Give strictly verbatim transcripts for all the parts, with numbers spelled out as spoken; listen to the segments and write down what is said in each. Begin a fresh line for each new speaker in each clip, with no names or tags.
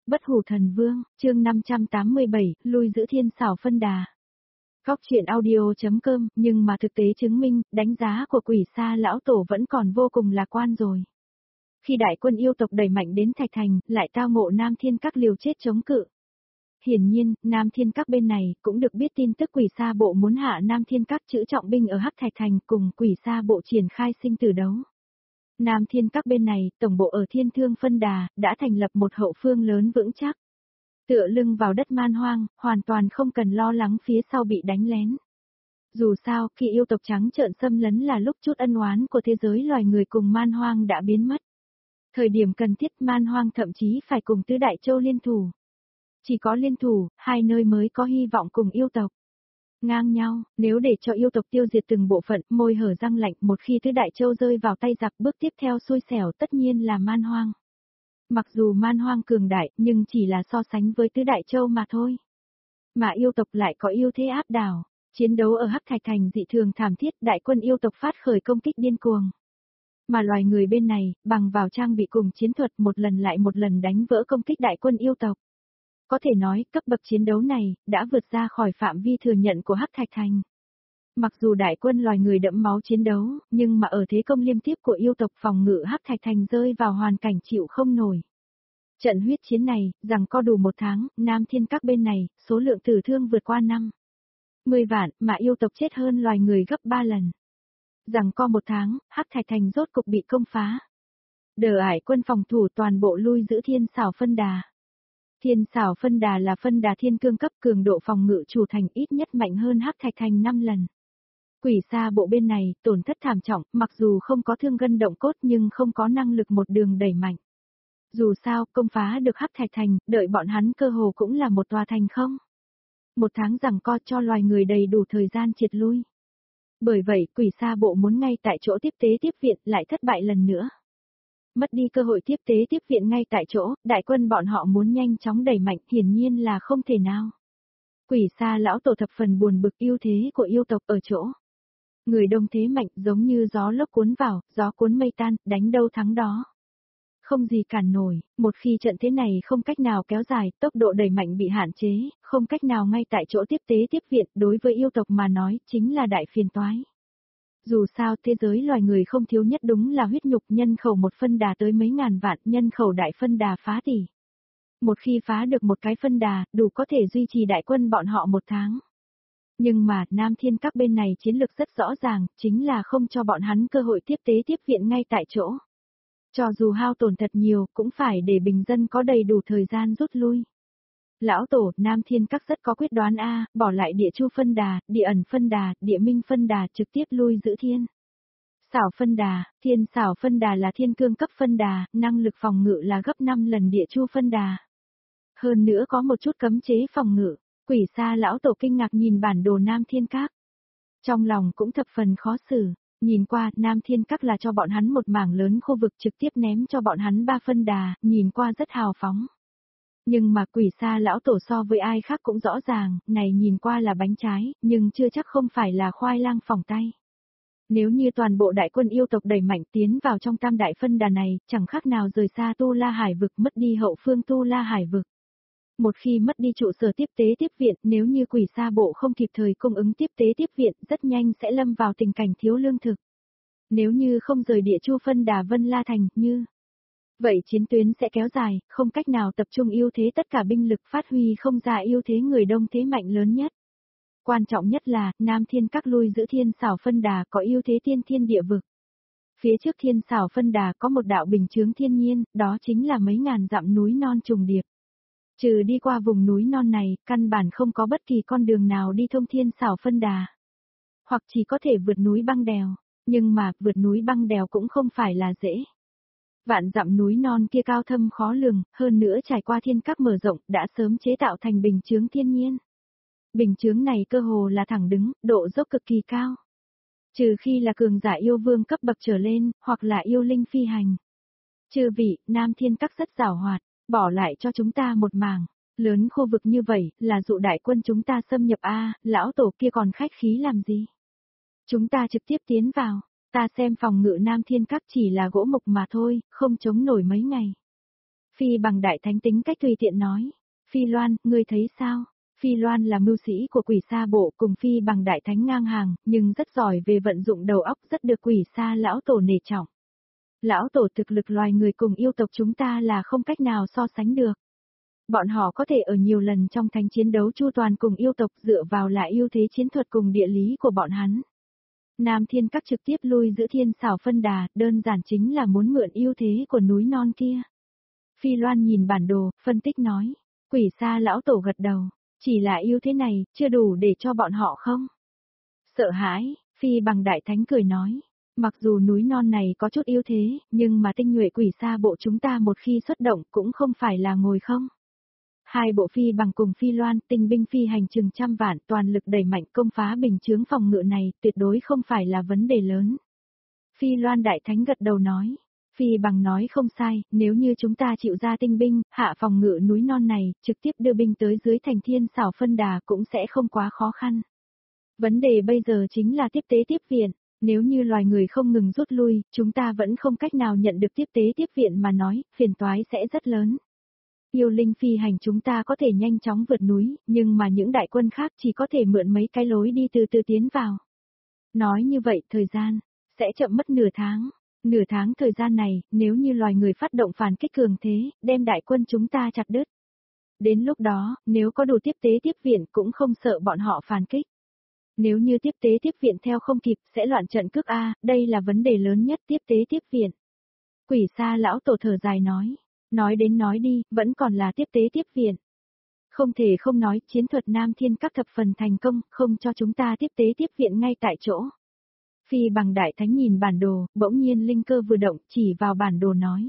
Bất hủ thần vương, chương năm trăm tám mươi bảy, lui giữ thiên xảo phân đà. Góc truyện audio.com, nhưng mà thực tế chứng minh, đánh giá của quỷ sa lão tổ vẫn còn vô cùng lạc quan rồi. Khi đại quân yêu tộc đẩy mạnh đến Thạch Thành, lại tao ngộ Nam Thiên Các liều chết chống cự. Hiển nhiên, Nam Thiên Các bên này, cũng được biết tin tức quỷ sa bộ muốn hạ Nam Thiên Các trữ trọng binh ở Hắc Thạch Thành cùng quỷ sa bộ triển khai sinh tử đấu. Nam Thiên Các bên này, tổng bộ ở Thiên Thương Phân Đà, đã thành lập một hậu phương lớn vững chắc. Tựa lưng vào đất man hoang, hoàn toàn không cần lo lắng phía sau bị đánh lén. Dù sao, khi yêu tộc trắng trợn xâm lấn là lúc chút ân oán của thế giới loài người cùng man hoang đã biến mất. Thời điểm cần thiết man hoang thậm chí phải cùng tứ đại châu liên thủ. Chỉ có liên thủ, hai nơi mới có hy vọng cùng yêu tộc. Ngang nhau, nếu để cho yêu tộc tiêu diệt từng bộ phận, môi hở răng lạnh, một khi tứ đại châu rơi vào tay giặc, bước tiếp theo xui xẻo tất nhiên là man hoang. Mặc dù man hoang cường đại, nhưng chỉ là so sánh với tứ đại châu mà thôi. Mà yêu tộc lại có ưu thế áp đảo. Chiến đấu ở Hắc Thạch Thành dị thường thảm thiết, đại quân yêu tộc phát khởi công kích điên cuồng. Mà loài người bên này, bằng vào trang bị cùng chiến thuật một lần lại một lần đánh vỡ công kích đại quân yêu tộc. Có thể nói, cấp bậc chiến đấu này, đã vượt ra khỏi phạm vi thừa nhận của Hắc Thạch Thành. Mặc dù đại quân loài người đẫm máu chiến đấu, nhưng mà ở thế công liên tiếp của yêu tộc phòng ngự Hắc Thạch Thành rơi vào hoàn cảnh chịu không nổi. Trận huyết chiến này, rằng co đủ một tháng, Nam Thiên Các bên này, số lượng tử thương vượt qua năm mươi vạn, mà yêu tộc chết hơn loài người gấp ba lần. Rằng co một tháng, Hắc Thạch Thành rốt cục bị công phá. Đờ ải quân phòng thủ toàn bộ lui giữ thiên xảo phân đà. Thiên xảo phân đà là phân đà thiên cương cấp, cường độ phòng ngự chủ thành ít nhất mạnh hơn Hắc Thạch Thành năm lần. Quỷ sa bộ bên này, tổn thất thảm trọng, mặc dù không có thương gân động cốt nhưng không có năng lực một đường đẩy mạnh. Dù sao, công phá được Hắc Thạch Thành, đợi bọn hắn cơ hồ cũng là một tòa thành không. Một tháng giằng co cho loài người đầy đủ thời gian triệt lui. Bởi vậy, quỷ sa bộ muốn ngay tại chỗ tiếp tế tiếp viện lại thất bại lần nữa. Mất đi cơ hội tiếp tế tiếp viện ngay tại chỗ, đại quân bọn họ muốn nhanh chóng đẩy mạnh hiển nhiên là không thể nào. Quỷ sa lão tổ thập phần buồn bực, ưu thế của yêu tộc ở chỗ. Người đông thế mạnh giống như gió lốc cuốn vào, gió cuốn mây tan, đánh đâu thắng đó. Không gì cản nổi, một khi trận thế này không cách nào kéo dài, tốc độ đẩy mạnh bị hạn chế, không cách nào ngay tại chỗ tiếp tế tiếp viện, đối với yêu tộc mà nói, chính là đại phiền toái. Dù sao, thế giới loài người không thiếu nhất đúng là huyết nhục, nhân khẩu một phân đà tới mấy ngàn vạn, nhân khẩu đại phân đà phá tỷ. Một khi phá được một cái phân đà, đủ có thể duy trì đại quân bọn họ một tháng. Nhưng mà, Nam Thiên Các bên này chiến lược rất rõ ràng, chính là không cho bọn hắn cơ hội tiếp tế tiếp viện ngay tại chỗ. Cho dù hao tổn thật nhiều, cũng phải để bình dân có đầy đủ thời gian rút lui. Lão tổ, Nam Thiên Các rất có quyết đoán A, bỏ lại địa chu phân đà, địa ẩn phân đà, địa minh phân đà trực tiếp lui giữ thiên. Xảo phân đà, thiên xảo phân đà là thiên cương cấp phân đà, năng lực phòng ngự là gấp năm lần địa chu phân đà. Hơn nữa có một chút cấm chế phòng ngự, quỷ sa lão tổ kinh ngạc nhìn bản đồ Nam Thiên Các. Trong lòng cũng thập phần khó xử. Nhìn qua, Nam Thiên Các là cho bọn hắn một mảng lớn khu vực trực tiếp ném cho bọn hắn ba phân đà, nhìn qua rất hào phóng. Nhưng mà quỷ sa lão tổ so với ai khác cũng rõ ràng, này nhìn qua là bánh trái, nhưng chưa chắc không phải là khoai lang phỏng tay. Nếu như toàn bộ đại quân yêu tộc đẩy mạnh tiến vào trong tam đại phân đà này, chẳng khác nào rời xa Tu La Hải vực, mất đi hậu phương Tu La Hải vực. Một khi mất đi trụ sở tiếp tế tiếp viện, nếu như quỷ sa bộ không kịp thời cung ứng tiếp tế tiếp viện, rất nhanh sẽ lâm vào tình cảnh thiếu lương thực. Nếu như không rời địa chu phân đà Vân La Thành, như vậy chiến tuyến sẽ kéo dài, không cách nào tập trung ưu thế tất cả binh lực, phát huy không ra ưu thế người đông thế mạnh lớn nhất. Quan trọng nhất là, Nam Thiên Các lui giữ thiên xảo phân đà có ưu thế tiên thiên địa vực. Phía trước thiên xảo phân đà có một đạo bình chướng thiên nhiên, đó chính là mấy ngàn dặm núi non trùng điệp. Trừ đi qua vùng núi non này, căn bản không có bất kỳ con đường nào đi thông thiên xảo phân đà. Hoặc chỉ có thể vượt núi băng đèo, nhưng mà, vượt núi băng đèo cũng không phải là dễ. Vạn dặm núi non kia cao thâm khó lường, hơn nữa trải qua thiên các mở rộng, đã sớm chế tạo thành bình chướng thiên nhiên. Bình chướng này cơ hồ là thẳng đứng, độ dốc cực kỳ cao. Trừ khi là cường giả yêu vương cấp bậc trở lên, hoặc là yêu linh phi hành. Chư vị, Nam Thiên Các rất giàu hoạt. Bỏ lại cho chúng ta một mảng, lớn khu vực như vậy, là dụ đại quân chúng ta xâm nhập A, lão tổ kia còn khách khí làm gì? Chúng ta trực tiếp tiến vào, ta xem phòng ngự Nam Thiên Các chỉ là gỗ mục mà thôi, không chống nổi mấy ngày. Phi Bằng đại thánh tính cách tùy tiện nói. Phi Loan, ngươi thấy sao? Phi Loan là mưu sĩ của Quỷ Sa bộ cùng Phi Bằng đại thánh ngang hàng, nhưng rất giỏi về vận dụng đầu óc, rất được Quỷ Sa lão tổ nể trọng. Lão tổ thực lực loài người cùng yêu tộc chúng ta là không cách nào so sánh được. Bọn họ có thể ở nhiều lần trong thánh chiến đấu chu toàn cùng yêu tộc dựa vào là ưu thế chiến thuật cùng địa lý của bọn hắn. Nam Thiên Các trực tiếp lui giữ Thiên Xảo Phân Đà, đơn giản chính là muốn mượn ưu thế của núi non kia. Phi Loan nhìn bản đồ, phân tích nói. Quỷ Sa lão tổ gật đầu. Chỉ là ưu thế này, chưa đủ để cho bọn họ không? Sợ hãi, Phi Bằng đại thánh cười nói. Mặc dù núi non này có chút ưu thế, nhưng mà tinh nhuệ Quỷ Sa bộ chúng ta một khi xuất động cũng không phải là ngồi không. Hai bộ Phi Bằng cùng Phi Loan, tinh binh phi hành chừng trăm vạn, toàn lực đẩy mạnh công phá bình chướng phòng ngự này, tuyệt đối không phải là vấn đề lớn. Phi Loan đại thánh gật đầu nói. Phi Bằng nói không sai, nếu như chúng ta chịu ra tinh binh, hạ phòng ngự núi non này, trực tiếp đưa binh tới dưới thành Thiên Xảo Phân Đà cũng sẽ không quá khó khăn. Vấn đề bây giờ chính là tiếp tế tiếp viện, nếu như loài người không ngừng rút lui, chúng ta vẫn không cách nào nhận được tiếp tế tiếp viện mà nói, phiền toái sẽ rất lớn. Yêu linh phi hành chúng ta có thể nhanh chóng vượt núi, nhưng mà những đại quân khác chỉ có thể mượn mấy cái lối đi từ từ tiến vào. Nói như vậy, thời gian sẽ chậm mất nửa tháng. Nửa tháng thời gian này, nếu như loài người phát động phản kích cường thế, đem đại quân chúng ta chặt đứt. Đến lúc đó, nếu có đủ tiếp tế tiếp viện cũng không sợ bọn họ phản kích. Nếu như tiếp tế tiếp viện theo không kịp, sẽ loạn trận cước A, đây là vấn đề lớn nhất tiếp tế tiếp viện. Quỷ Sa lão tổ thở dài nói. Nói đến nói đi, vẫn còn là tiếp tế tiếp viện. Không thể không nói, chiến thuật Nam Thiên Các thập phần thành công, không cho chúng ta tiếp tế tiếp viện ngay tại chỗ. Phi Bằng đại thánh nhìn bản đồ, bỗng nhiên linh cơ vừa động, chỉ vào bản đồ nói.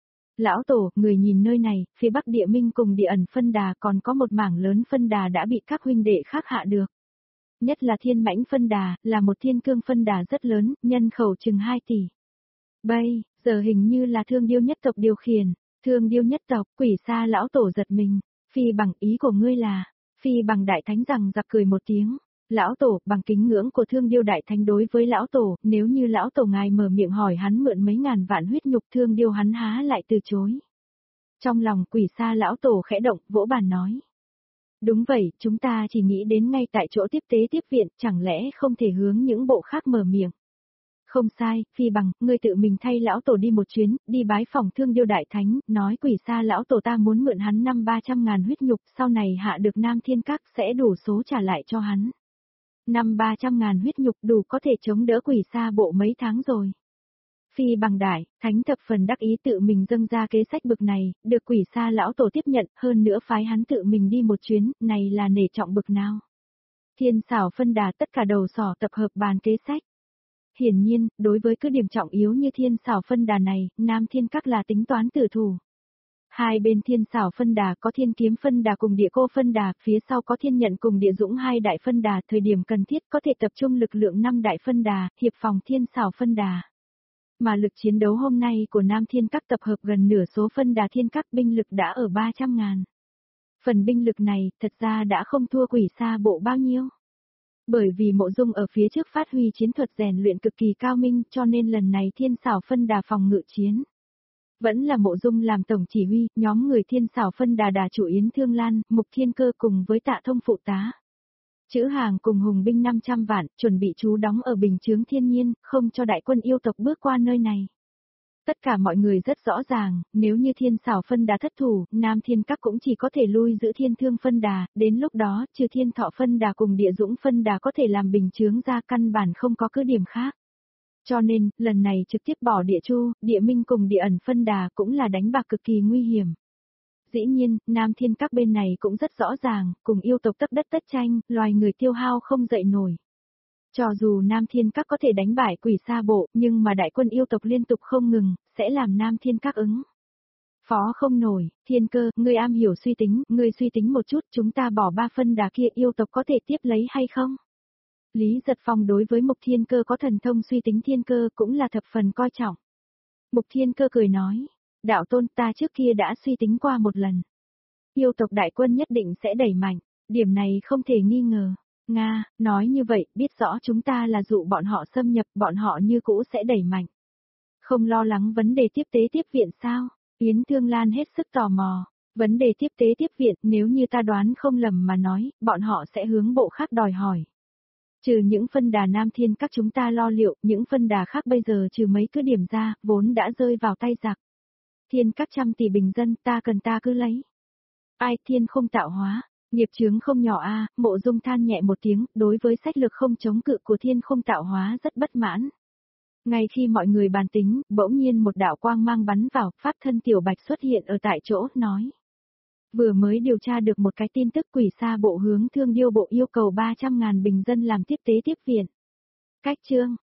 Lão tổ, người nhìn nơi này, phía bắc địa minh cùng địa ẩn phân đà còn có một mảng lớn phân đà đã bị các huynh đệ khác hạ được. Nhất là thiên mãnh phân đà, là một thiên cương phân đà rất lớn, nhân khẩu chừng hai tỷ. Bây, giờ hình như là Thương Điêu nhất tộc điều khiển. Thương Điêu nhất tộc, Quỷ Sa lão tổ giật mình. Phi Bằng, ý của ngươi là? Phi Bằng đại thánh rằng giặc cười một tiếng. Lão tổ, bằng kính ngưỡng của Thương Điêu đại thánh đối với lão tổ, nếu như lão tổ ngài mở miệng hỏi hắn mượn mấy ngàn vạn huyết nhục, Thương Điêu hắn há lại từ chối. Trong lòng Quỷ Sa lão tổ khẽ động, vỗ bàn nói. Đúng vậy, chúng ta chỉ nghĩ đến ngay tại chỗ tiếp tế tiếp viện, chẳng lẽ không thể hướng những bộ khác mở miệng. Không sai, Phi Bằng, ngươi tự mình thay lão tổ đi một chuyến, đi bái phòng Thương Điêu đại thánh, nói Quỷ Sa lão tổ ta muốn mượn hắn năm ba trăm ngàn huyết nhục, sau này hạ được Nam Thiên Các sẽ đủ số trả lại cho hắn. Năm ba trăm ngàn huyết nhục đủ có thể chống đỡ Quỷ Sa bộ mấy tháng rồi. Phi Bằng đại, thánh thập phần đắc ý tự mình dâng ra kế sách bực này, được Quỷ Sa lão tổ tiếp nhận, hơn nữa phái hắn tự mình đi một chuyến, này là nể trọng bực nào. Thiên Xảo Phân Đà tất cả đầu sỏ tập hợp bàn kế sách. Hiển nhiên, đối với cứ điểm trọng yếu như Thiên Xảo Phân Đà này, Nam Thiên Các là tính toán tử thủ. Hai bên Thiên Xảo Phân Đà có Thiên Kiếm Phân Đà cùng Địa Cô Phân Đà, phía sau có Thiên Nhận cùng Địa Dũng hai đại phân đà, thời điểm cần thiết có thể tập trung lực lượng năm đại phân đà, hiệp phòng Thiên Xảo Phân Đà. Mà lực chiến đấu hôm nay của Nam Thiên Các tập hợp gần nửa số phân đà Thiên Các binh lực đã ở ba trăm ngàn. Phần binh lực này, thật ra đã không thua Quỷ Sa bộ bao nhiêu. Bởi vì Mộ Dung ở phía trước phát huy chiến thuật rèn luyện cực kỳ cao minh, cho nên lần này Thiên Xảo Phân Đà phòng ngự chiến. Vẫn là Mộ Dung làm tổng chỉ huy, nhóm người Thiên Xảo Phân Đà đà chủ Yến Thương Lan, Mục Thiên Cơ cùng với Tạ Thông phụ tá. Chữ Hàng cùng hùng binh năm trăm vạn, chuẩn bị trú đóng ở bình chướng thiên nhiên, không cho đại quân yêu tộc bước qua nơi này. Tất cả mọi người rất rõ ràng, nếu như Thiên Xảo Phân Đà thất thủ, Nam Thiên Các cũng chỉ có thể lui giữ Thiên Thương Phân Đà, đến lúc đó, trừ Thiên Thọ Phân Đà cùng Địa Dũng Phân Đà có thể làm bình chướng ra, căn bản không có cứ điểm khác. Cho nên, lần này trực tiếp bỏ Địa Chu, Địa Minh cùng Địa Ẩn Phân Đà cũng là đánh bạc cực kỳ nguy hiểm. Dĩ nhiên, Nam Thiên Các bên này cũng rất rõ ràng, cùng yêu tộc tất đất tất tranh, loài người tiêu hao không dậy nổi. Cho dù Nam Thiên Các có thể đánh bại Quỷ Sa bộ, nhưng mà đại quân yêu tộc liên tục không ngừng, sẽ làm Nam Thiên Các ứng. Phó không nổi, Thiên Cơ, ngươi am hiểu suy tính, ngươi suy tính một chút, chúng ta bỏ ba phân đà kia yêu tộc có thể tiếp lấy hay không? Lý Giật Phong đối với Mục Thiên Cơ có thần thông suy tính Thiên Cơ cũng là thập phần coi trọng. Mục Thiên Cơ cười nói, đạo tôn ta trước kia đã suy tính qua một lần. Yêu tộc đại quân nhất định sẽ đẩy mạnh, điểm này không thể nghi ngờ. Nga, nói như vậy, biết rõ chúng ta là dụ bọn họ xâm nhập, bọn họ như cũ sẽ đẩy mạnh. Không lo lắng vấn đề tiếp tế tiếp viện sao? Yến Thương Lan hết sức tò mò. Vấn đề tiếp tế tiếp viện nếu như ta đoán không lầm mà nói, bọn họ sẽ hướng bộ khác đòi hỏi. Trừ những phân đà Nam Thiên các chúng ta lo liệu, những phân đà khác bây giờ trừ mấy cứ điểm ra, vốn đã rơi vào tay giặc. Thiên các trăm tỷ bình dân ta cần ta cứ lấy. Ai thiên không tạo hóa, nghiệp chướng không nhỏ a. Mộ Dung than nhẹ một tiếng, đối với sách lược không chống cự của thiên không tạo hóa rất bất mãn. Ngay khi mọi người bàn tính, bỗng nhiên một đạo quang mang bắn vào, pháp thân Tiểu Bạch xuất hiện ở tại chỗ, nói. Vừa mới điều tra được một cái tin tức Quỷ Sa bộ hướng Thương Điêu bộ yêu cầu ba trăm ngàn bình dân làm tiếp tế tiếp viện. Cách chương